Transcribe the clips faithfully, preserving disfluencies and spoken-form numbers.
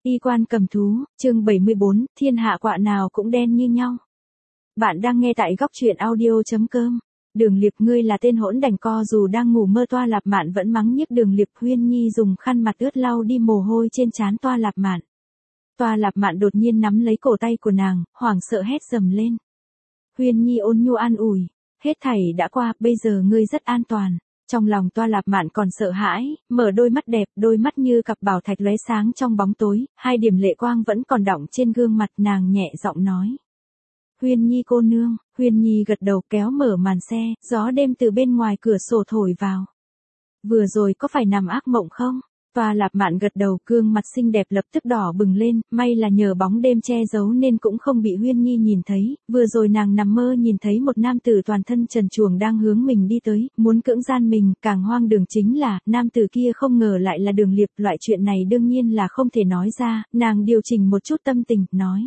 Y quan cầm thú, chương bảy mươi bốn, thiên hạ quạ nào cũng đen như nhau. Bạn đang nghe tại góc truyện audio.com. Đường Liệp, ngươi là tên hỗn đành co, dù đang ngủ mơ. Toa Lạp Mạn vẫn mắng nhiếc Đường Liệp. Huyên Nhi dùng khăn mặt ướt lau đi mồ hôi trên trán Toa Lạp Mạn. Toa Lạp Mạn đột nhiên nắm lấy cổ tay của nàng, hoảng sợ hét dầm lên. Huyên Nhi ôn nhu an ủi, hết thảy đã qua, bây giờ ngươi rất an toàn. Trong lòng Toa Lạp Mạn còn sợ hãi, mở đôi mắt đẹp, đôi mắt như cặp bảo thạch lóe sáng trong bóng tối, hai điểm lệ quang vẫn còn đọng trên gương mặt. Nàng nhẹ giọng nói. Huyên Nhi cô nương. Huyên Nhi gật đầu, kéo mở màn xe, gió đêm từ bên ngoài cửa sổ thổi vào. Vừa rồi có phải nằm ác mộng không? Toa Lạp Mạn gật đầu, gương mặt xinh đẹp lập tức đỏ bừng lên, may là nhờ bóng đêm che giấu nên cũng không bị Huyên Nhi nhìn thấy. Vừa rồi nàng nằm mơ nhìn thấy một nam tử toàn thân trần truồng đang hướng mình đi tới, muốn cưỡng gian mình. Càng hoang đường chính là, nam tử kia không ngờ lại là Đường Liệp. Loại chuyện này đương nhiên là không thể nói ra. Nàng điều chỉnh một chút tâm tình, nói.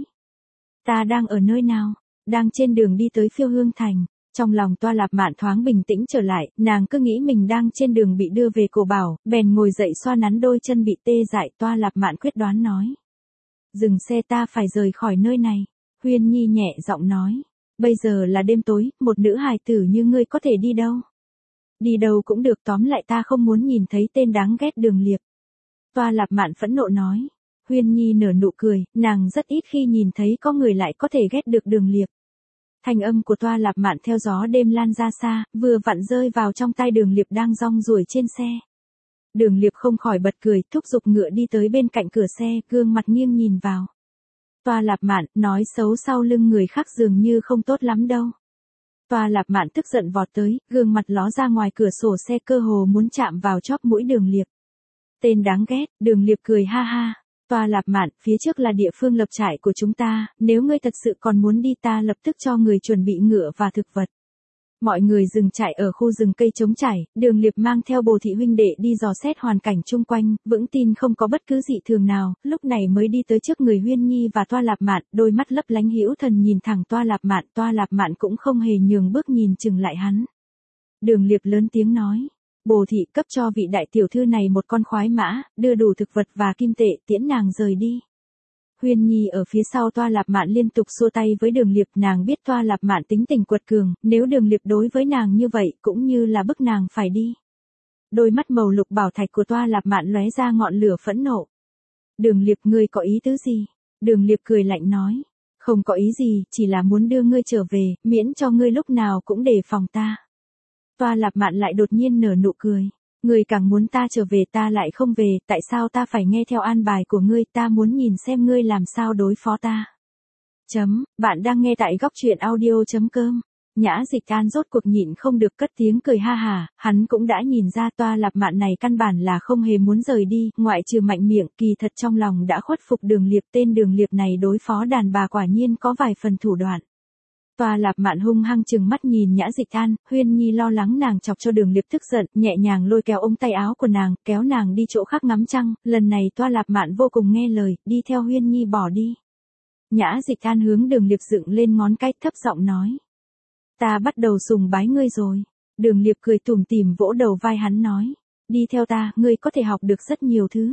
Ta đang ở nơi nào? Đang trên đường đi tới Phiêu Hương Thành. Trong lòng Toa Lạp Mạn thoáng bình tĩnh trở lại, nàng cứ nghĩ mình đang trên đường bị đưa về Cổ Bảo, bèn ngồi dậy xoa nắn đôi chân bị tê dại. Toa Lạp Mạn quyết đoán nói. Dừng xe, ta phải rời khỏi nơi này. Huyên Nhi nhẹ giọng nói. Bây giờ là đêm tối, một nữ hài tử như ngươi có thể đi đâu? Đi đâu cũng được, tóm lại ta không muốn nhìn thấy tên đáng ghét Đường Liệp. Toa Lạp Mạn phẫn nộ nói. Huyên Nhi nở nụ cười, nàng rất ít khi nhìn thấy có người lại có thể ghét được Đường Liệp. Thanh âm của Toa Lạp Mạn theo gió đêm lan ra xa, vừa vặn rơi vào trong tai Đường Liệp đang rong ruổi trên xe. Đường Liệp không khỏi bật cười, thúc giục ngựa đi tới bên cạnh cửa xe, gương mặt nghiêng nhìn vào. Toa Lạp Mạn, nói xấu sau lưng người khác dường như không tốt lắm đâu. Toa Lạp Mạn tức giận vọt tới, gương mặt ló ra ngoài cửa sổ xe, cơ hồ muốn chạm vào chóp mũi Đường Liệp. Tên đáng ghét. Đường Liệp cười ha ha. Toa Lạp Mạn, phía trước là địa phương lập trại của chúng ta, nếu ngươi thật sự còn muốn đi ta lập tức cho người chuẩn bị ngựa và thực vật. Mọi người dừng trại ở khu rừng cây trống trải, Đường Liệp mang theo Bồ thị huynh đệ đi dò xét hoàn cảnh chung quanh, vững tin không có bất cứ dị thường nào, lúc này mới đi tới trước người Huyên Nhi và Toa Lạp Mạn, đôi mắt lấp lánh hữu thần nhìn thẳng Toa Lạp Mạn. Toa Lạp Mạn cũng không hề nhường bước nhìn chừng lại hắn. Đường Liệp lớn tiếng nói. Bồ thị, cấp cho vị đại tiểu thư này một con khoái mã, đưa đủ thực vật và kim tệ, tiễn nàng rời đi. Huyên Nhi ở phía sau Toa Lạp Mạn liên tục xua tay với Đường Liệp. Nàng biết Toa Lạp Mạn tính tình quật cường, nếu Đường Liệp đối với nàng như vậy cũng như là bức nàng phải đi. Đôi mắt màu lục bảo thạch của Toa Lạp Mạn lóe ra ngọn lửa phẫn nộ. Đường Liệp, ngươi có ý tứ gì? Đường Liệp cười lạnh nói. Không có ý gì, chỉ là muốn đưa ngươi trở về, miễn cho ngươi lúc nào cũng đề phòng ta. Toa Lạp Mạn lại đột nhiên nở nụ cười. Ngươi càng muốn ta trở về ta lại không về, tại sao ta phải nghe theo an bài của ngươi, ta muốn nhìn xem ngươi làm sao đối phó ta. Chấm, bạn đang nghe tại góc truyện audio.com. Nhã Dịch An rốt cuộc nhịn không được cất tiếng cười ha hà, hắn cũng đã nhìn ra Toa Lạp Mạn này căn bản là không hề muốn rời đi, ngoại trừ mạnh miệng, kỳ thật trong lòng đã khuất phục Đường Liệp. Tên Đường Liệp này đối phó đàn bà quả nhiên có vài phần thủ đoạn. Toa Lạp Mạn hung hăng trừng mắt nhìn Nhã Dịch An, Huyên Nhi lo lắng nàng chọc cho Đường Liệp tức giận, nhẹ nhàng lôi kéo ống tay áo của nàng, kéo nàng đi chỗ khác ngắm trăng. Lần này Toa Lạp Mạn vô cùng nghe lời, đi theo Huyên Nhi bỏ đi. Nhã Dịch An hướng Đường Liệp dựng lên ngón cái, thấp giọng nói. Ta bắt đầu sùng bái ngươi rồi. Đường Liệp cười tủm tỉm vỗ đầu vai hắn nói. Đi theo ta, ngươi có thể học được rất nhiều thứ.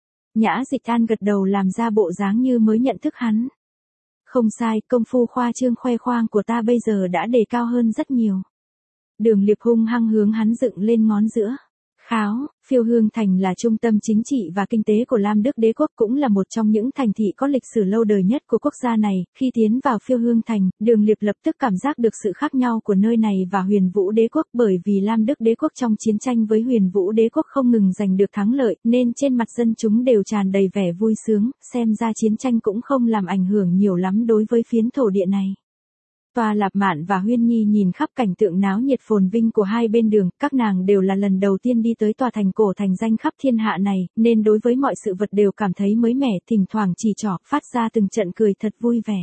Nhã Dịch An gật đầu làm ra bộ dáng như mới nhận thức hắn. Không sai, công phu khoa trương khoe khoang của ta bây giờ đã đề cao hơn rất nhiều. Đường Liệp hung hăng hướng hắn dựng lên ngón giữa. Kháo, Phiêu Hương Thành là trung tâm chính trị và kinh tế của Lam Đức Đế quốc, cũng là một trong những thành thị có lịch sử lâu đời nhất của quốc gia này. Khi tiến vào Phiêu Hương Thành, Đường Liệp lập tức cảm giác được sự khác nhau của nơi này và Huyền Vũ Đế quốc, bởi vì Lam Đức Đế quốc trong chiến tranh với Huyền Vũ Đế quốc không ngừng giành được thắng lợi, nên trên mặt dân chúng đều tràn đầy vẻ vui sướng, xem ra chiến tranh cũng không làm ảnh hưởng nhiều lắm đối với phiến thổ địa này. Toa Lạp Mạn và Huyên Nhi nhìn khắp cảnh tượng náo nhiệt phồn vinh của hai bên đường, các nàng đều là lần đầu tiên đi tới tòa thành cổ thành danh khắp thiên hạ này, nên đối với mọi sự vật đều cảm thấy mới mẻ, thỉnh thoảng chỉ trỏ, phát ra từng trận cười thật vui vẻ.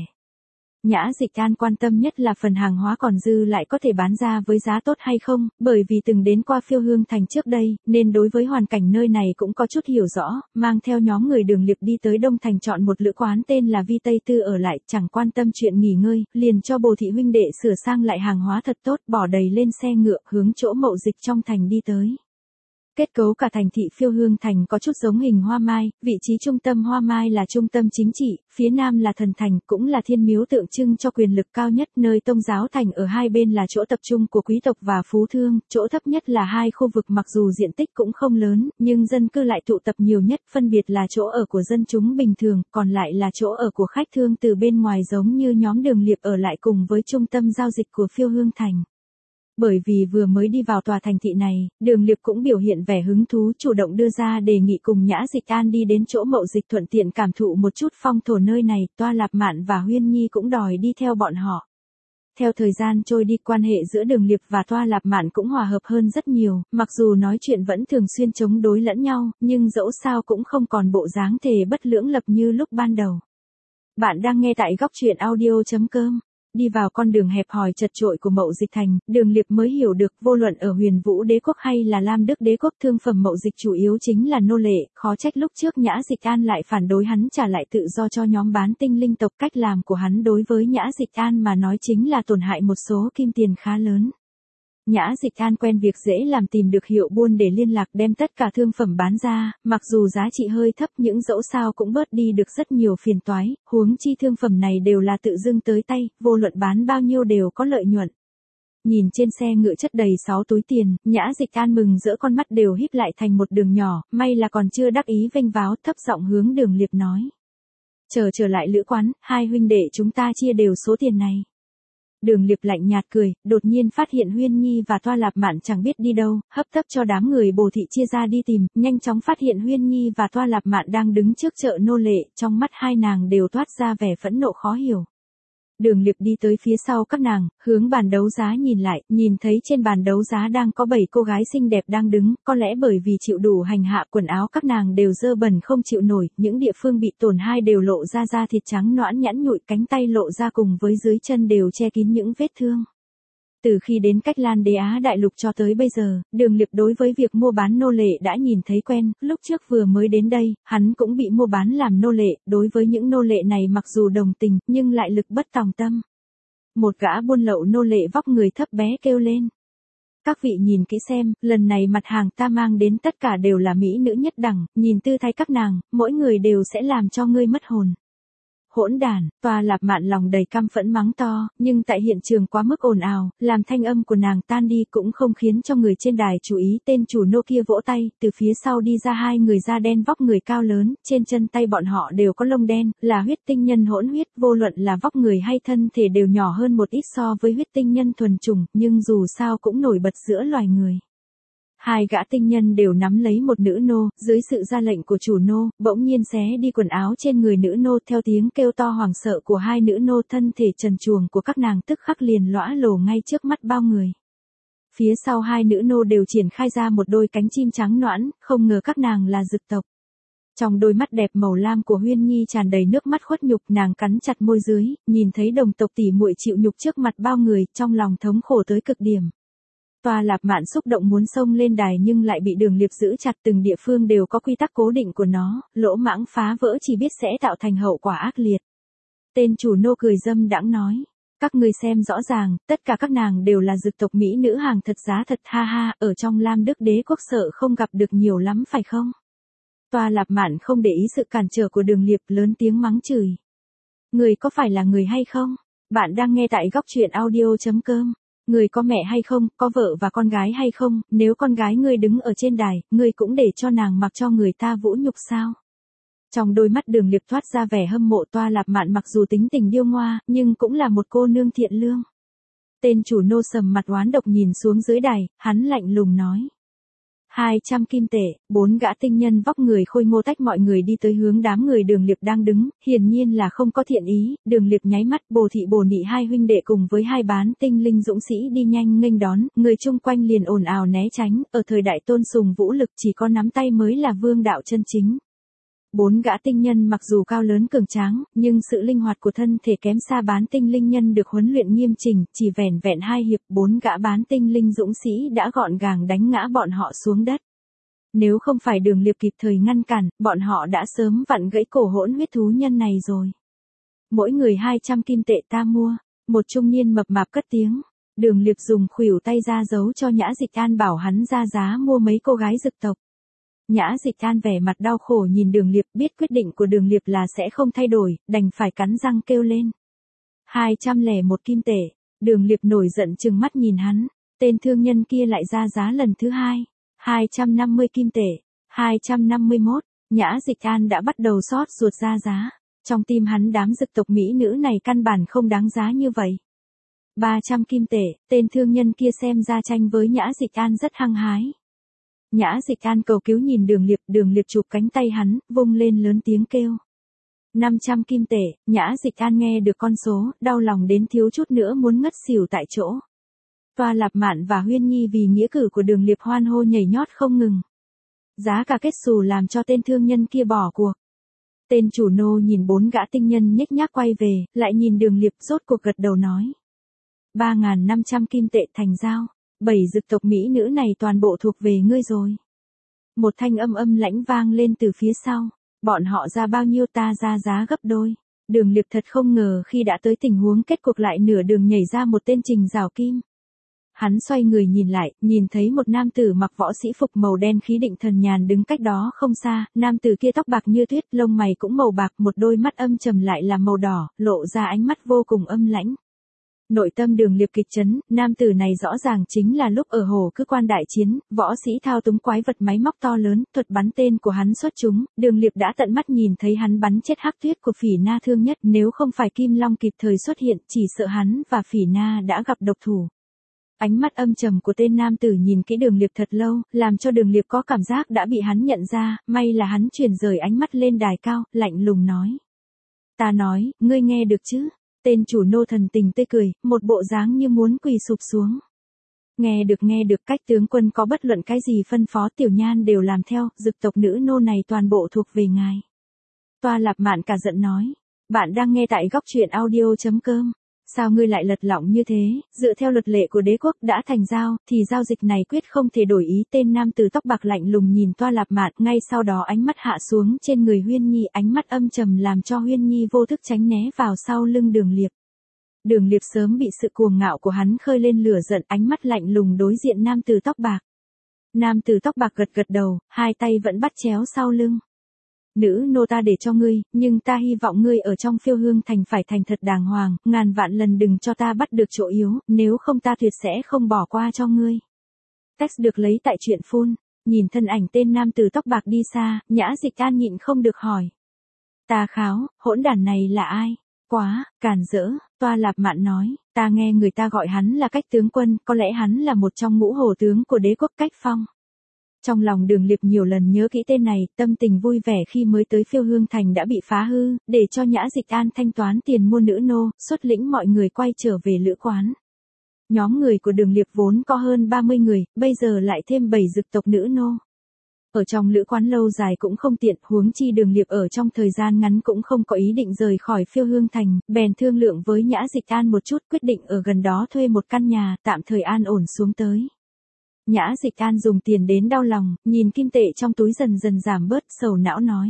Nhã Dịch An quan tâm nhất là phần hàng hóa còn dư lại có thể bán ra với giá tốt hay không, bởi vì từng đến qua Phiêu Hương Thành trước đây, nên đối với hoàn cảnh nơi này cũng có chút hiểu rõ, mang theo nhóm người Đường Liệp đi tới Đông Thành chọn một lữ quán tên là Vi Tây Tư ở lại, chẳng quan tâm chuyện nghỉ ngơi, liền cho Bồ thị huynh đệ sửa sang lại hàng hóa thật tốt, bỏ đầy lên xe ngựa, hướng chỗ mậu dịch trong thành đi tới. Kết cấu cả thành thị Phiêu Hương Thành có chút giống hình hoa mai, vị trí trung tâm hoa mai là trung tâm chính trị, phía nam là thần thành, cũng là thiên miếu tượng trưng cho quyền lực cao nhất, nơi Tông giáo thành ở hai bên là chỗ tập trung của quý tộc và phú thương, chỗ thấp nhất là hai khu vực mặc dù diện tích cũng không lớn, nhưng dân cư lại tụ tập nhiều nhất, phân biệt là chỗ ở của dân chúng bình thường, còn lại là chỗ ở của khách thương từ bên ngoài giống như nhóm Đường Liệp ở lại cùng với trung tâm giao dịch của Phiêu Hương Thành. Bởi vì vừa mới đi vào tòa thành thị này, Đường Liệp cũng biểu hiện vẻ hứng thú chủ động đưa ra đề nghị cùng Nhã Dịch An đi đến chỗ Mậu Dịch thuận tiện cảm thụ một chút phong thổ nơi này, Toa Lạp Mạn và Huyên Nhi cũng đòi đi theo bọn họ. Theo thời gian trôi đi quan hệ giữa Đường Liệp và Toa Lạp Mạn cũng hòa hợp hơn rất nhiều, mặc dù nói chuyện vẫn thường xuyên chống đối lẫn nhau, nhưng dẫu sao cũng không còn bộ dáng thề bất lưỡng lập như lúc ban đầu. Bạn đang nghe tại góc truyện audio chấm com. Đi vào con đường hẹp hòi chật chội của Mậu Dịch thành, Đường Liệp mới hiểu được vô luận ở Huyền Vũ đế quốc hay là Lam Đức đế quốc thương phẩm Mậu Dịch chủ yếu chính là nô lệ, khó trách lúc trước Nhã Dịch An lại phản đối hắn trả lại tự do cho nhóm bán tinh linh tộc, cách làm của hắn đối với Nhã Dịch An mà nói chính là tổn hại một số kim tiền khá lớn. Nhã Dịch An quen việc dễ làm tìm được hiệu buôn để liên lạc đem tất cả thương phẩm bán ra, mặc dù giá trị hơi thấp những dẫu sao cũng bớt đi được rất nhiều phiền toái, huống chi thương phẩm này đều là tự dưng tới tay, vô luận bán bao nhiêu đều có lợi nhuận. Nhìn trên xe ngựa chất đầy sáu túi tiền, Nhã Dịch An mừng rỡ con mắt đều híp lại thành một đường nhỏ, may là còn chưa đắc ý vênh váo, thấp giọng hướng Đường Liệp nói. Chờ trở lại lữ quán, hai huynh đệ chúng ta chia đều số tiền này. Đường Liệp lạnh nhạt cười, đột nhiên phát hiện Huyên Nhi và Toa Lạp Mạn chẳng biết đi đâu, hấp tấp cho đám người Bồ thị chia ra đi tìm, nhanh chóng phát hiện Huyên Nhi và Toa Lạp Mạn đang đứng trước chợ nô lệ, trong mắt hai nàng đều toát ra vẻ phẫn nộ khó hiểu. Đường Liệp đi tới phía sau các nàng, hướng bàn đấu giá nhìn lại, nhìn thấy trên bàn đấu giá đang có bảy cô gái xinh đẹp đang đứng, có lẽ bởi vì chịu đủ hành hạ quần áo các nàng đều dơ bẩn không chịu nổi, những địa phương bị tổn hai đều lộ ra da thịt trắng nõn nhẵn nhụi, cánh tay lộ ra cùng với dưới chân đều che kín những vết thương. Từ khi đến Cách Lan Đế Á đại lục cho tới bây giờ, Đường Liệp đối với việc mua bán nô lệ đã nhìn thấy quen, lúc trước vừa mới đến đây, hắn cũng bị mua bán làm nô lệ, đối với những nô lệ này mặc dù đồng tình, nhưng lại lực bất tòng tâm. Một gã buôn lậu nô lệ vóc người thấp bé kêu lên. Các vị nhìn kỹ xem, lần này mặt hàng ta mang đến tất cả đều là mỹ nữ nhất đẳng, nhìn tư thái các nàng, mỗi người đều sẽ làm cho ngươi mất hồn. Hỗn đản, Toa Lạp Mạn lòng đầy căm phẫn mắng to, nhưng tại hiện trường quá mức ồn ào, làm thanh âm của nàng tan đi cũng không khiến cho người trên đài chú ý. Tên chủ nô kia vỗ tay, từ phía sau đi ra hai người da đen vóc người cao lớn, trên chân tay bọn họ đều có lông đen, là huyết tinh nhân hỗn huyết, vô luận là vóc người hay thân thể đều nhỏ hơn một ít so với huyết tinh nhân thuần chủng, nhưng dù sao cũng nổi bật giữa loài người. Hai gã tinh nhân đều nắm lấy một nữ nô, dưới sự ra lệnh của chủ nô, bỗng nhiên xé đi quần áo trên người nữ nô, theo tiếng kêu to hoảng sợ của hai nữ nô, thân thể trần truồng của các nàng tức khắc liền lõa lồ ngay trước mắt bao người. Phía sau hai nữ nô đều triển khai ra một đôi cánh chim trắng nõn, không ngờ các nàng là dực tộc. Trong đôi mắt đẹp màu lam của Huyên Nhi tràn đầy nước mắt khuất nhục, nàng cắn chặt môi dưới, nhìn thấy đồng tộc tỷ muội chịu nhục trước mặt bao người, trong lòng thống khổ tới cực điểm. Toa Lạp Mạn xúc động muốn xông lên đài nhưng lại bị Đường Liệp giữ chặt, từng địa phương đều có quy tắc cố định của nó, lỗ mãng phá vỡ chỉ biết sẽ tạo thành hậu quả ác liệt. Tên chủ nô cười dâm đãng nói, các ngươi xem rõ ràng, tất cả các nàng đều là dực tộc mỹ nữ hàng thật giá thật, ha ha, ở trong Lam Đức đế quốc sợ không gặp được nhiều lắm phải không? Toa Lạp Mạn không để ý sự cản trở của Đường Liệp, lớn tiếng mắng chửi. Người có phải là người hay không? Bạn đang nghe tại góc truyện audio chấm com. Người có mẹ hay không, có vợ và con gái hay không, nếu con gái ngươi đứng ở trên đài, ngươi cũng để cho nàng mặc cho người ta vũ nhục sao? Trong đôi mắt Đường Liệp thoát ra vẻ hâm mộ. Toa Lạp Mạn mặc dù tính tình điêu ngoa, nhưng cũng là một cô nương thiện lương. Tên chủ nô sầm mặt oán độc nhìn xuống dưới đài, hắn lạnh lùng nói. hai trăm kim tệ, bốn gã tinh nhân vóc người khôi ngô tách mọi người đi tới hướng đám người Đường Liệp đang đứng, hiển nhiên là không có thiện ý. Đường Liệp nháy mắt, Bồ thị Bồ nị hai huynh đệ cùng với hai bán tinh linh dũng sĩ đi nhanh nghênh đón, người chung quanh liền ồn ào né tránh, ở thời đại tôn sùng vũ lực chỉ có nắm tay mới là vương đạo chân chính. Bốn gã tinh nhân mặc dù cao lớn cường tráng, nhưng sự linh hoạt của thân thể kém xa bán tinh linh nhân được huấn luyện nghiêm chỉnh, chỉ vẻn vẹn hai hiệp, bốn gã bán tinh linh dũng sĩ đã gọn gàng đánh ngã bọn họ xuống đất. Nếu không phải Đường Liệp kịp thời ngăn cản, bọn họ đã sớm vặn gãy cổ hỗn huyết thú nhân này rồi. Mỗi người hai trăm kim tệ ta mua, một trung niên mập mạp cất tiếng. Đường Liệp dùng khuỷu tay ra dấu cho Nhã Dịch An bảo hắn ra giá mua mấy cô gái dực tộc. Nhã Dịch An vẻ mặt đau khổ nhìn Đường Liệp, biết quyết định của Đường Liệp là sẽ không thay đổi, đành phải cắn răng kêu lên. hai trăm lẻ một kim tệ. Đường Liệp nổi giận trừng mắt nhìn hắn, tên thương nhân kia lại ra giá lần thứ hai. hai trăm năm mươi kim tệ. hai trăm năm mươi mốt. Nhã Dịch An đã bắt đầu xót ruột ra giá. Trong tim hắn đám dực tộc mỹ nữ này căn bản không đáng giá như vậy. ba trăm kim tệ, tên thương nhân kia xem ra tranh với Nhã Dịch An rất hăng hái. Nhã Dịch An cầu cứu nhìn Đường Liệp, Đường Liệp chụp cánh tay hắn, vung lên lớn tiếng kêu. năm trăm kim tệ, Nhã Dịch An nghe được con số, đau lòng đến thiếu chút nữa muốn ngất xỉu tại chỗ. Toa Lạp Mạn và Huyên Nhi vì nghĩa cử của Đường Liệp hoan hô nhảy nhót không ngừng. Giá cả kết xù làm cho tên thương nhân kia bỏ cuộc. Tên chủ nô nhìn bốn gã tinh nhân nhếch nhác quay về, lại nhìn Đường Liệp rốt cuộc gật đầu nói. ba nghìn năm trăm kim tệ thành giao, bảy dực tộc mỹ nữ này toàn bộ thuộc về ngươi rồi. Một thanh âm âm lãnh vang lên từ phía sau, bọn họ ra bao nhiêu ta ra giá gấp đôi. Đường Liệp thật không ngờ khi đã tới tình huống kết cục lại nửa đường nhảy ra một tên Trình Giảo Kim. Hắn xoay người nhìn lại, nhìn thấy một nam tử mặc võ sĩ phục màu đen khí định thần nhàn đứng cách đó không xa, nam tử kia tóc bạc như tuyết, lông mày cũng màu bạc, một đôi mắt âm trầm lại là màu đỏ, lộ ra ánh mắt vô cùng âm lãnh. Nội tâm Đường Liệp kịch chấn, nam tử này rõ ràng chính là lúc ở hồ cứ quan đại chiến, võ sĩ thao túng quái vật máy móc to lớn, thuật bắn tên của hắn xuất chúng, Đường Liệp đã tận mắt nhìn thấy hắn bắn chết Hắc Tuyết của Phỉ Na thương nhất, nếu không phải Kim Long kịp thời xuất hiện, chỉ sợ hắn và Phỉ Na đã gặp độc thủ. Ánh mắt âm trầm của tên nam tử nhìn kỹ Đường Liệp thật lâu, làm cho Đường Liệp có cảm giác đã bị hắn nhận ra, may là hắn chuyển rời ánh mắt lên đài cao, lạnh lùng nói. Ta nói, ngươi nghe được chứ? Tên chủ nô thần tình tươi cười, một bộ dáng như muốn quỳ sụp xuống. Nghe được nghe được, cách tướng quân có bất luận cái gì phân phó Tiểu Nhan đều làm theo, dực tộc nữ nô này toàn bộ thuộc về ngài. Toa Lạp Mạn cả giận nói. Bạn đang nghe tại góc truyện audio chấm com. Sao ngươi lại lật lọng như thế, dựa theo luật lệ của đế quốc đã thành giao, thì giao dịch này quyết không thể đổi ý. Tên nam tử tóc bạc lạnh lùng nhìn Toa Lạp Mạn, ngay sau đó ánh mắt hạ xuống trên người Huyên Nhi, ánh mắt âm trầm làm cho Huyên Nhi vô thức tránh né vào sau lưng Đường Liệp. Đường Liệp sớm bị sự cuồng ngạo của hắn khơi lên lửa giận, ánh mắt lạnh lùng đối diện nam tử tóc bạc. Nam tử tóc bạc gật gật đầu, hai tay vẫn bắt chéo sau lưng. Nữ nô ta để cho ngươi, nhưng ta hy vọng ngươi ở trong Phiêu Hương thành phải thành thật đàng hoàng, ngàn vạn lần đừng cho ta bắt được chỗ yếu, nếu không ta tuyệt sẽ không bỏ qua cho ngươi. Text được lấy tại truyện phun, nhìn thân ảnh tên nam tử tóc bạc đi xa, Nhã Dịch An nhịn không được hỏi. Ta kháo, hỗn đản này là ai? Quá, càn rỡ, Toa Lạp Mạn nói, ta nghe người ta gọi hắn là Cách tướng quân, có lẽ hắn là một trong ngũ hổ tướng của đế quốc Cách Phong. Trong lòng Đường Liệp nhiều lần nhớ kỹ tên này, tâm tình vui vẻ khi mới tới Phiêu Hương thành đã bị phá hư, để cho Nhã Dịch An thanh toán tiền mua nữ nô, xuất lĩnh mọi người quay trở về lữ quán. Nhóm người của Đường Liệp vốn có hơn ba mươi người, bây giờ lại thêm bảy dực tộc nữ nô. Ở trong lữ quán lâu dài cũng không tiện, huống chi Đường Liệp ở trong thời gian ngắn cũng không có ý định rời khỏi Phiêu Hương thành, bèn thương lượng với Nhã Dịch An một chút, quyết định ở gần đó thuê một căn nhà, tạm thời an ổn xuống tới. Nhã Dịch An dùng tiền đến đau lòng, nhìn kim tệ trong túi dần dần giảm bớt, sầu não nói.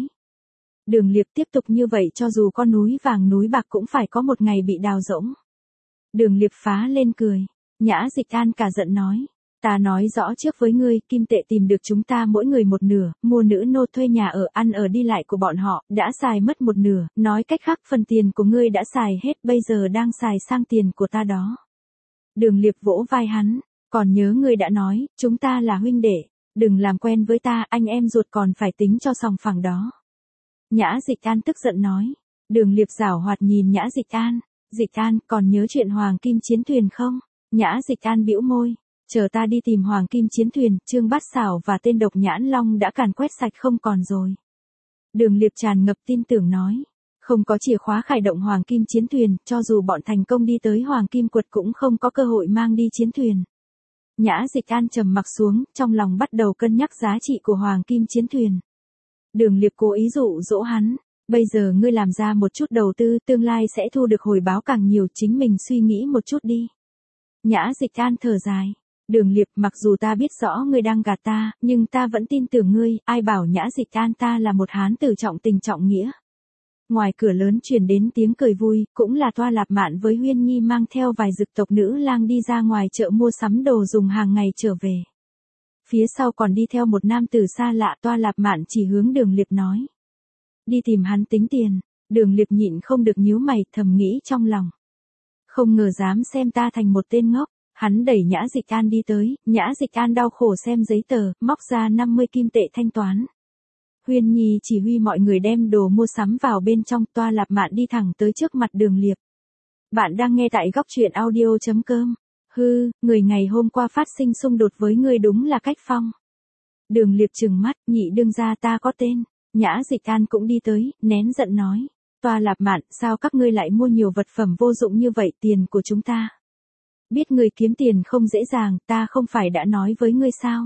Đường Liệp tiếp tục như vậy cho dù có núi vàng núi bạc cũng phải có một ngày bị đào rỗng. Đường Liệp phá lên cười. Nhã Dịch An cả giận nói. Ta nói rõ trước với ngươi, kim tệ tìm được chúng ta mỗi người một nửa, mua nữ nô thuê nhà ở, ăn ở đi lại của bọn họ, đã xài mất một nửa, nói cách khác phần tiền của ngươi đã xài hết, bây giờ đang xài sang tiền của ta đó. Đường Liệp vỗ vai hắn. Còn nhớ ngươi đã nói, chúng ta là huynh đệ, đừng làm quen với ta, anh em ruột còn phải tính cho sòng phẳng đó. Nhã Dịch An tức giận nói. Đường Liệp giảo hoạt nhìn Nhã Dịch An. Dịch An, còn nhớ chuyện Hoàng Kim Chiến Thuyền không? Nhã Dịch An bĩu môi. Chờ ta đi tìm Hoàng Kim Chiến Thuyền, Trương Bát Xảo và tên độc nhãn long đã càn quét sạch không còn rồi. Đường Liệp tràn ngập tin tưởng nói. Không có chìa khóa khải động Hoàng Kim Chiến Thuyền, cho dù bọn thành công đi tới Hoàng Kim Quật cũng không có cơ hội mang đi chiến thuyền. Nhã Dịch An trầm mặc xuống, trong lòng bắt đầu cân nhắc giá trị của Hoàng Kim Chiến Thuyền. Đường Liệp cố ý dụ dỗ hắn, bây giờ ngươi làm ra một chút đầu tư, tương lai sẽ thu được hồi báo càng nhiều, chính mình suy nghĩ một chút đi. Nhã Dịch An thở dài. Đường Liệp, mặc dù ta biết rõ ngươi đang gạt ta, nhưng ta vẫn tin tưởng ngươi, ai bảo Nhã Dịch An ta là một hán tử trọng tình trọng nghĩa. Ngoài cửa lớn truyền đến tiếng cười vui, cũng là Toa Lạp Mạn với Huyên Nhi mang theo vài dực tộc nữ lang đi ra ngoài chợ mua sắm đồ dùng hàng ngày trở về. Phía sau còn đi theo một nam tử xa lạ. Toa Lạp Mạn chỉ hướng Đường Liệp nói. Đi tìm hắn tính tiền. Đường Liệp nhịn không được nhíu mày, thầm nghĩ trong lòng. Không ngờ dám xem ta thành một tên ngốc. Hắn đẩy Nhã Dịch An đi tới, Nhã Dịch An đau khổ xem giấy tờ, móc ra năm mươi kim tệ thanh toán. Huyên Nhi chỉ huy mọi người đem đồ mua sắm vào bên trong. Toa Lạp Mạn đi thẳng tới trước mặt Đường Liệp. Bạn đang nghe tại góc truyện audio chấm com. Hư, người ngày hôm qua phát sinh xung đột với ngươi đúng là Cách Phong. Đường Liệp trừng mắt, nhị đương gia ta có tên. Nhã Dịch An cũng đi tới, nén giận nói. Toa Lạp Mạn, sao các ngươi lại mua nhiều vật phẩm vô dụng như vậy, tiền của chúng ta? Biết người kiếm tiền không dễ dàng, ta không phải đã nói với ngươi sao?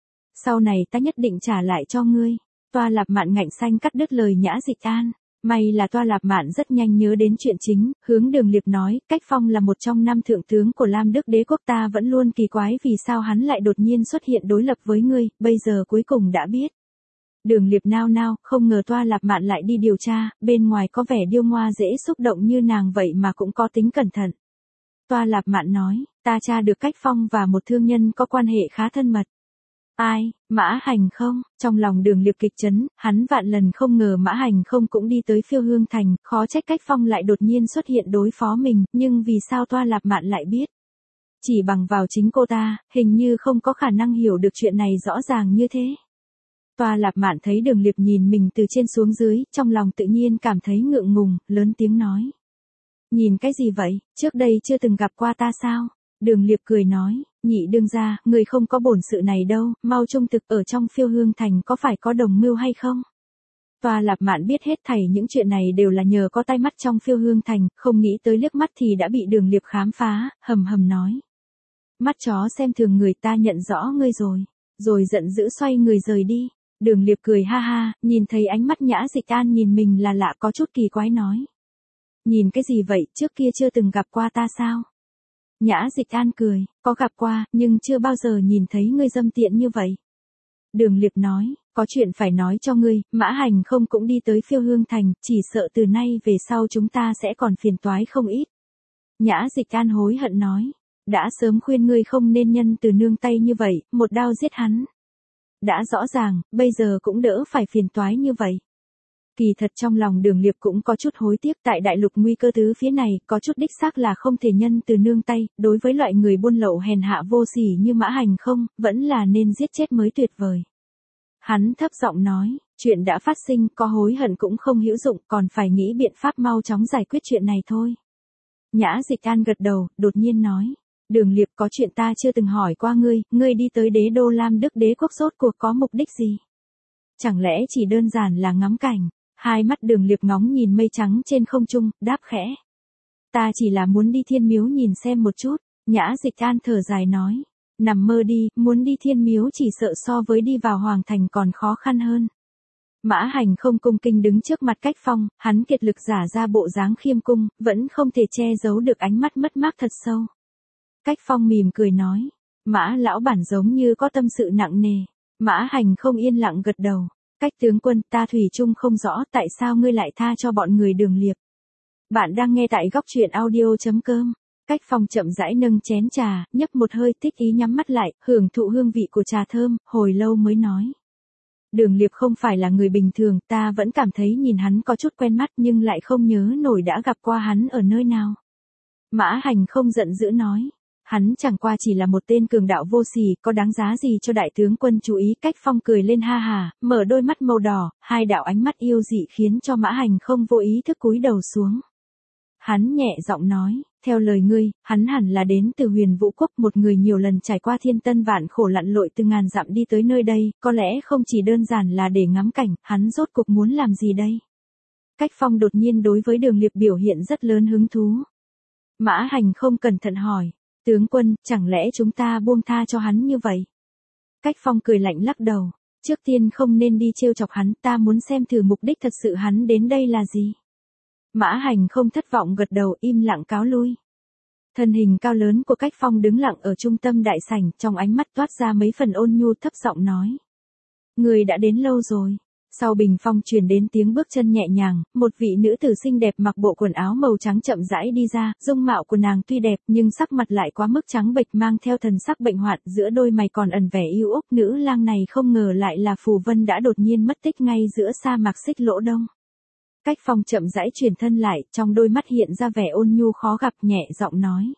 Sau này ta nhất định trả lại cho ngươi. Toa Lạp Mạn ngạnh xanh cắt đứt lời Nhã Dịch An. May là Toa Lạp Mạn rất nhanh nhớ đến chuyện chính, hướng Đường Liệp nói, Cách Phong là một trong năm thượng tướng của Lam Đức Đế quốc, ta vẫn luôn kỳ quái vì sao hắn lại đột nhiên xuất hiện đối lập với ngươi, bây giờ cuối cùng đã biết. Đường Liệp nao nao, không ngờ Toa Lạp Mạn lại đi điều tra, bên ngoài có vẻ điêu ngoa dễ xúc động như nàng vậy mà cũng có tính cẩn thận. Toa Lạp Mạn nói, ta tra được Cách Phong và một thương nhân có quan hệ khá thân mật. Ai, Mã Hành không? Trong lòng Đường Liệp kịch chấn, hắn vạn lần không ngờ Mã Hành không cũng đi tới Phiêu Hương Thành, khó trách Cách Phong lại đột nhiên xuất hiện đối phó mình, nhưng vì sao Toa Lạp Mạn lại biết? Chỉ bằng vào chính cô ta, hình như không có khả năng hiểu được chuyện này rõ ràng như thế. Toa Lạp Mạn thấy Đường Liệp nhìn mình từ trên xuống dưới, trong lòng tự nhiên cảm thấy ngượng ngùng, lớn tiếng nói. Nhìn cái gì vậy, trước đây chưa từng gặp qua ta sao? Đường Liệp cười nói, nhị đương gia, người không có bổn sự này đâu, mau trung thực, ở trong Phiêu Hương Thành có phải có đồng mưu hay không? Toa Lạp Mạn biết hết thảy những chuyện này đều là nhờ có tai mắt trong Phiêu Hương Thành, không nghĩ tới liếc mắt thì đã bị Đường Liệp khám phá, hầm hầm nói. Mắt chó xem thường người, ta nhận rõ ngươi rồi, rồi giận dữ xoay người rời đi. Đường Liệp cười ha ha, nhìn thấy ánh mắt Nhã Dịch An nhìn mình là lạ, có chút kỳ quái nói. Nhìn cái gì vậy, trước kia chưa từng gặp qua ta sao? Nhã Dịch An cười, có gặp qua, nhưng chưa bao giờ nhìn thấy ngươi dâm tiện như vậy. Đường Liệp nói, có chuyện phải nói cho ngươi, Mã Hành không cũng đi tới Phiêu Hương Thành, chỉ sợ từ nay về sau chúng ta sẽ còn phiền toái không ít. Nhã Dịch An hối hận nói, đã sớm khuyên ngươi không nên nhân từ nương tay như vậy, một đao giết hắn. Đã rõ ràng, bây giờ cũng đỡ phải phiền toái như vậy. Kỳ thật trong lòng Đường Liệp cũng có chút hối tiếc, tại đại lục nguy cơ tứ phía này, có chút đích xác là không thể nhân từ nương tay, đối với loại người buôn lậu hèn hạ vô sỉ như Mã Hành không, vẫn là nên giết chết mới tuyệt vời. Hắn thấp giọng nói, chuyện đã phát sinh, có hối hận cũng không hữu dụng, còn phải nghĩ biện pháp mau chóng giải quyết chuyện này thôi. Nhã Dịch An gật đầu, đột nhiên nói. Đường Liệp, có chuyện ta chưa từng hỏi qua ngươi, ngươi đi tới đế đô Lam Đức Đế quốc rốt cuộc có mục đích gì? Chẳng lẽ chỉ đơn giản là ngắm cảnh? Hai mắt Đường Liệp ngóng nhìn mây trắng trên không trung, đáp khẽ. Ta chỉ là muốn đi Thiên Miếu nhìn xem một chút. Nhã Dịch An thở dài nói. Nằm mơ đi, muốn đi Thiên Miếu chỉ sợ so với đi vào Hoàng Thành còn khó khăn hơn. Mã Hành không cung kinh đứng trước mặt Cách Phong, hắn kiệt lực giả ra bộ dáng khiêm cung, vẫn không thể che giấu được ánh mắt mất mát thật sâu. Cách Phong mỉm cười nói. Mã lão bản giống như có tâm sự nặng nề. Mã Hành không yên lặng gật đầu. Cách tướng quân, ta thủy chung không rõ tại sao ngươi lại tha cho bọn người Đường Liệp. Bạn đang nghe tại góc truyện audio chấm com. Cách Phong chậm rãi nâng chén trà, nhấp một hơi, thích ý nhắm mắt lại, hưởng thụ hương vị của trà thơm, hồi lâu mới nói. Đường Liệp không phải là người bình thường, ta vẫn cảm thấy nhìn hắn có chút quen mắt nhưng lại không nhớ nổi đã gặp qua hắn ở nơi nào. Mã Hành không giận dữ nói. Hắn chẳng qua chỉ là một tên cường đạo vô sỉ, có đáng giá gì cho đại tướng quân chú ý. Cách Phong cười lên ha hà, mở đôi mắt màu đỏ, hai đạo ánh mắt yêu dị khiến cho Mã Hành không vô ý thức cúi đầu xuống. Hắn nhẹ giọng nói, theo lời ngươi, hắn hẳn là đến từ Huyền Vũ Quốc, một người nhiều lần trải qua thiên tân vạn khổ lặn lội từ ngàn dặm đi tới nơi đây, có lẽ không chỉ đơn giản là để ngắm cảnh, hắn rốt cuộc muốn làm gì đây? Cách Phong đột nhiên đối với Đường Liệp biểu hiện rất lớn hứng thú. Mã Hành không cẩn thận hỏi. Tướng quân, chẳng lẽ chúng ta buông tha cho hắn như vậy? Cách Phong cười lạnh lắc đầu. Trước tiên không nên đi trêu chọc hắn, ta muốn xem thử mục đích thật sự hắn đến đây là gì. Mã Hành không thất vọng gật đầu, im lặng cáo lui. Thân hình cao lớn của Cách Phong đứng lặng ở trung tâm đại sảnh, trong ánh mắt toát ra mấy phần ôn nhu, thấp giọng nói. Người đã đến lâu rồi. Sau bình phong truyền đến tiếng bước chân nhẹ nhàng, một vị nữ tử xinh đẹp mặc bộ quần áo màu trắng chậm rãi đi ra, dung mạo của nàng tuy đẹp nhưng sắc mặt lại quá mức trắng bệch mang theo thần sắc bệnh hoạn, giữa đôi mày còn ẩn vẻ yêu úc. Nữ lang này không ngờ lại là Phù Vân đã đột nhiên mất tích ngay giữa sa mạc Xích Lỗ Đông. Cách Phong chậm rãi chuyển thân lại, trong đôi mắt hiện ra vẻ ôn nhu khó gặp, nhẹ giọng nói.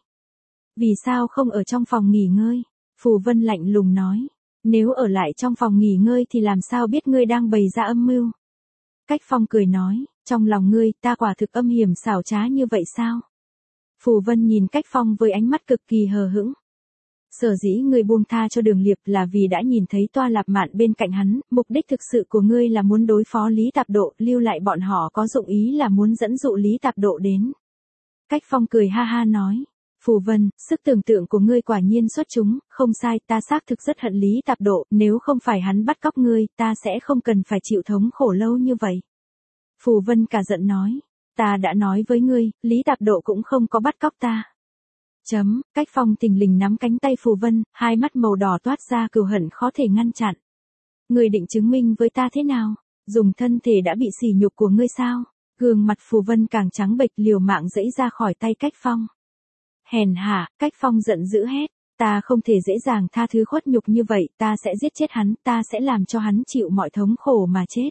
Vì sao không ở trong phòng nghỉ ngơi? Phù Vân lạnh lùng nói. Nếu ở lại trong phòng nghỉ ngơi thì làm sao biết ngươi đang bày ra âm mưu? Cách Phong cười nói, trong lòng ngươi, ta quả thực âm hiểm xảo trá như vậy sao? Phù Vân nhìn Cách Phong với ánh mắt cực kỳ hờ hững. Sở dĩ ngươi buông tha cho Đường Liệp là vì đã nhìn thấy Toa Lạp Mạn bên cạnh hắn, mục đích thực sự của ngươi là muốn đối phó Lý Tạp Độ, lưu lại bọn họ có dụng ý là muốn dẫn dụ Lý Tạp Độ đến. Cách Phong cười ha ha nói. Phù Vân, sức tưởng tượng của ngươi quả nhiên xuất chúng, không sai, ta xác thực rất hận Lý Tạp Độ, nếu không phải hắn bắt cóc ngươi, ta sẽ không cần phải chịu thống khổ lâu như vậy. Phù Vân cả giận nói, ta đã nói với ngươi, Lý Tạp Độ cũng không có bắt cóc ta. Chấm, Cách Phong thình lình nắm cánh tay Phù Vân, hai mắt màu đỏ toát ra cừu hận khó thể ngăn chặn. Ngươi định chứng minh với ta thế nào? Dùng thân thể đã bị sỉ nhục của ngươi sao? Gương mặt Phù Vân càng trắng bệch, liều mạng giãy ra khỏi tay Cách Phong. Hèn hạ, Cách Phong giận dữ hét, ta không thể dễ dàng tha thứ khuất nhục như vậy, ta sẽ giết chết hắn, ta sẽ làm cho hắn chịu mọi thống khổ mà chết.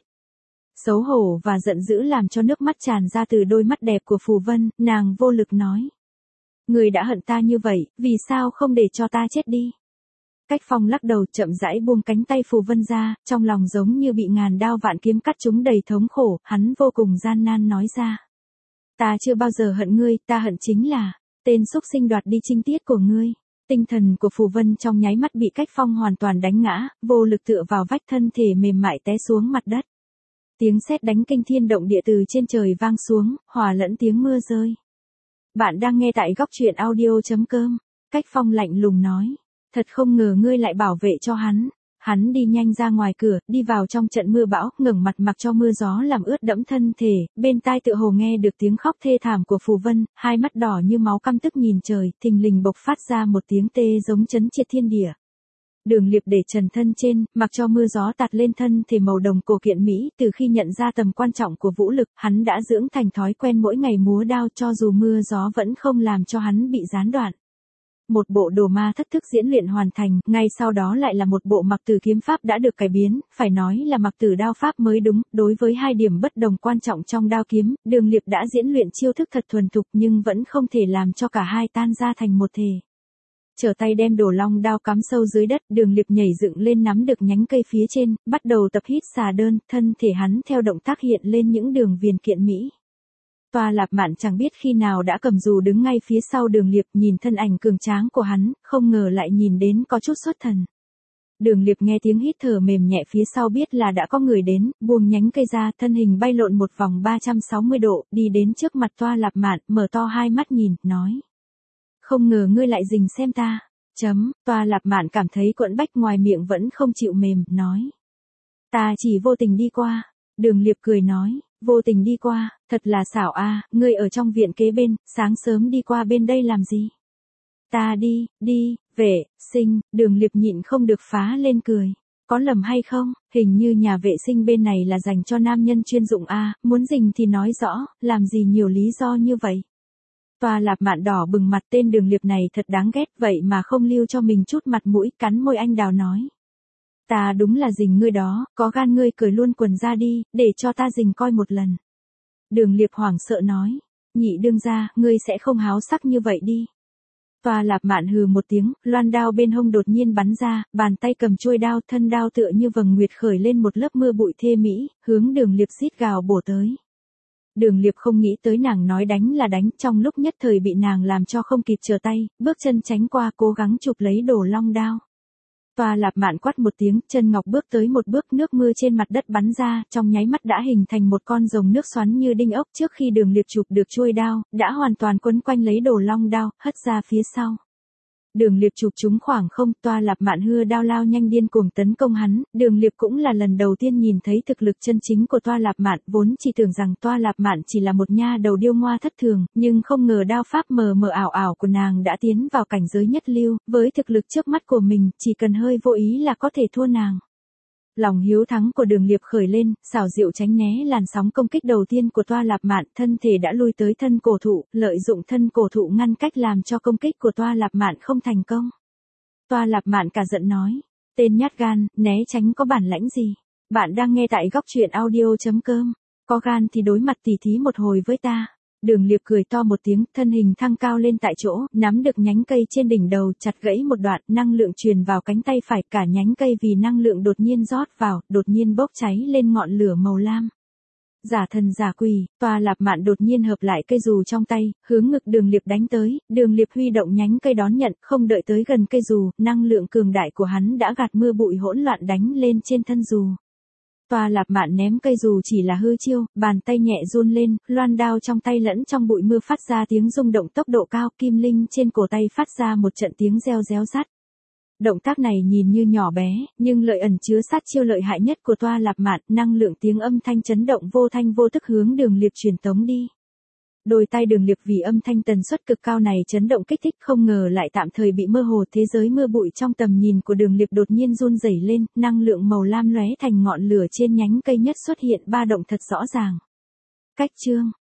Xấu hổ và giận dữ làm cho nước mắt tràn ra từ đôi mắt đẹp của Phù Vân, nàng vô lực nói. Người đã hận ta như vậy, vì sao không để cho ta chết đi? Cách Phong lắc đầu chậm rãi buông cánh tay Phù Vân ra, trong lòng giống như bị ngàn đao vạn kiếm cắt trúng đầy thống khổ, hắn vô cùng gian nan nói ra. Ta chưa bao giờ hận ngươi, ta hận chính là tên xúc sinh đoạt đi trinh tiết của ngươi. Tinh thần của Phù Vân trong nháy mắt bị Cách Phong hoàn toàn đánh ngã, vô lực tựa vào vách, thân thể mềm mại té xuống mặt đất. Tiếng sét đánh kinh thiên động địa từ trên trời vang xuống, hòa lẫn tiếng mưa rơi. Bạn đang nghe tại góc truyện audio chấm com. Cách Phong lạnh lùng nói, thật không ngờ ngươi lại bảo vệ cho hắn. Hắn đi nhanh ra ngoài cửa, đi vào trong trận mưa bão, ngẩng mặt mặc cho mưa gió làm ướt đẫm thân thể, bên tai tựa hồ nghe được tiếng khóc thê thảm của Phù Vân, hai mắt đỏ như máu căm tức nhìn trời, thình lình bộc phát ra một tiếng tê giống chấn triệt thiên địa. Đường Liệp để trần thân trên, mặc cho mưa gió tạt lên thân thể màu đồng cổ kiện Mỹ, từ khi nhận ra tầm quan trọng của vũ lực, hắn đã dưỡng thành thói quen mỗi ngày múa đao, cho dù mưa gió vẫn không làm cho hắn bị gián đoạn. Một bộ đồ ma thất thức diễn luyện hoàn thành, ngay sau đó lại là một bộ mặc tử kiếm pháp đã được cải biến, phải nói là mặc tử đao pháp mới đúng. Đối với hai điểm bất đồng quan trọng trong đao kiếm, Đường Liệp đã diễn luyện chiêu thức thật thuần thục nhưng vẫn không thể làm cho cả hai tan ra thành một thể. Trở tay đem đồ long đao cắm sâu dưới đất, Đường Liệp nhảy dựng lên nắm được nhánh cây phía trên, bắt đầu tập hít xà đơn, thân thể hắn theo động tác hiện lên những đường viền kiện Mỹ. Toa Lạp Mạn chẳng biết khi nào đã cầm dù đứng ngay phía sau Đường Liệp, nhìn thân ảnh cường tráng của hắn, không ngờ lại nhìn đến có chút xuất thần. Đường Liệp nghe tiếng hít thở mềm nhẹ phía sau biết là đã có người đến, buông nhánh cây ra, thân hình bay lộn một vòng ba trăm sáu mươi độ, đi đến trước mặt Toa Lạp Mạn, mở to hai mắt nhìn, nói. Không ngờ ngươi lại rình xem ta. Chấm, Toa Lạp Mạn cảm thấy quẫn bách ngoài miệng vẫn không chịu mềm, nói. Ta chỉ vô tình đi qua. Đường Liệp cười nói, vô tình đi qua, thật là xảo a, ngươi ở trong viện kế bên, sáng sớm đi qua bên đây làm gì? Ta đi, đi, vệ sinh, Đường Liệp nhịn không được phá lên cười. Có lầm hay không, hình như nhà vệ sinh bên này là dành cho nam nhân chuyên dụng a, muốn rình thì nói rõ, làm gì nhiều lý do như vậy. Toa Lạp Mạn đỏ bừng mặt, tên Đường Liệp này thật đáng ghét, vậy mà không lưu cho mình chút mặt mũi, cắn môi anh đào nói. Ta đúng là rình ngươi đó, có gan ngươi cởi luôn quần ra đi, để cho ta rình coi một lần. Đường Liệp hoảng sợ nói, nhị đương gia, ngươi sẽ không háo sắc như vậy đi. Toa Lạp Mạn hừ một tiếng, loan đao bên hông đột nhiên bắn ra, bàn tay cầm chuôi đao, thân đao tựa như vầng nguyệt khởi lên một lớp mưa bụi thê mỹ, hướng Đường Liệp rít gào bổ tới. Đường Liệp không nghĩ tới nàng nói đánh là đánh, trong lúc nhất thời bị nàng làm cho không kịp trở tay, bước chân tránh qua, cố gắng chụp lấy đồ long đao. Toa Lạp Mạn quát một tiếng, chân ngọc bước tới một bước, nước mưa trên mặt đất bắn ra, trong nháy mắt đã hình thành một con rồng nước xoắn như đinh ốc. Trước khi Đường Liệp chụp được chuôi đao, đã hoàn toàn quấn quanh lấy đồ long đao, hất ra phía sau. Đường Liệp chụp chúng khoảng không, Toa Lạp Mạn hưa đao lao nhanh điên cuồng tấn công hắn. Đường Liệp cũng là lần đầu tiên nhìn thấy thực lực chân chính của Toa Lạp Mạn, vốn chỉ tưởng rằng Toa Lạp Mạn chỉ là một nha đầu điêu ngoa thất thường, nhưng không ngờ đao pháp mờ mờ ảo ảo của nàng đã tiến vào cảnh giới nhất lưu, với thực lực trước mắt của mình, chỉ cần hơi vô ý là có thể thua nàng. Lòng hiếu thắng của Đường Liệp khởi lên, xảo diệu tránh né làn sóng công kích đầu tiên của Toa Lạp Mạn, thân thể đã lui tới thân cổ thụ, lợi dụng thân cổ thụ ngăn cách làm cho công kích của Toa Lạp Mạn không thành công. Toa Lạp Mạn cả giận nói, tên nhát gan, né tránh có bản lãnh gì? Bạn đang nghe tại góc truyện audio.com. Có gan thì đối mặt tỉ thí một hồi với ta. Đường Liệp cười to một tiếng, thân hình thăng cao lên tại chỗ, nắm được nhánh cây trên đỉnh đầu, chặt gãy một đoạn, năng lượng truyền vào cánh tay phải, cả nhánh cây vì năng lượng đột nhiên rót vào, đột nhiên bốc cháy lên ngọn lửa màu lam. Giả thần giả quỷ, Toa Lạp Mạn đột nhiên hợp lại cây dù trong tay, hướng ngực Đường Liệp đánh tới, Đường Liệp huy động nhánh cây đón nhận, không đợi tới gần cây dù, năng lượng cường đại của hắn đã gạt mưa bụi hỗn loạn đánh lên trên thân dù. Toa Lạp Mạn ném cây dù chỉ là hư chiêu, bàn tay nhẹ run lên, loan đao trong tay lẫn trong bụi mưa phát ra tiếng rung động tốc độ cao, kim linh trên cổ tay phát ra một trận tiếng reo réo rắt. Động tác này nhìn như nhỏ bé, nhưng lợi ẩn chứa sát chiêu lợi hại nhất của Toa Lạp Mạn, năng lượng tiếng âm thanh chấn động vô thanh vô tức hướng Đường Liệp truyền tống đi. Đôi tai Đường Liệp vì âm thanh tần suất cực cao này chấn động kích thích, không ngờ lại tạm thời bị mơ hồ, thế giới mưa bụi trong tầm nhìn của Đường Liệp đột nhiên run rẩy lên, năng lượng màu lam lóe thành ngọn lửa trên nhánh cây nhất xuất hiện ba động thật rõ ràng. Cách chương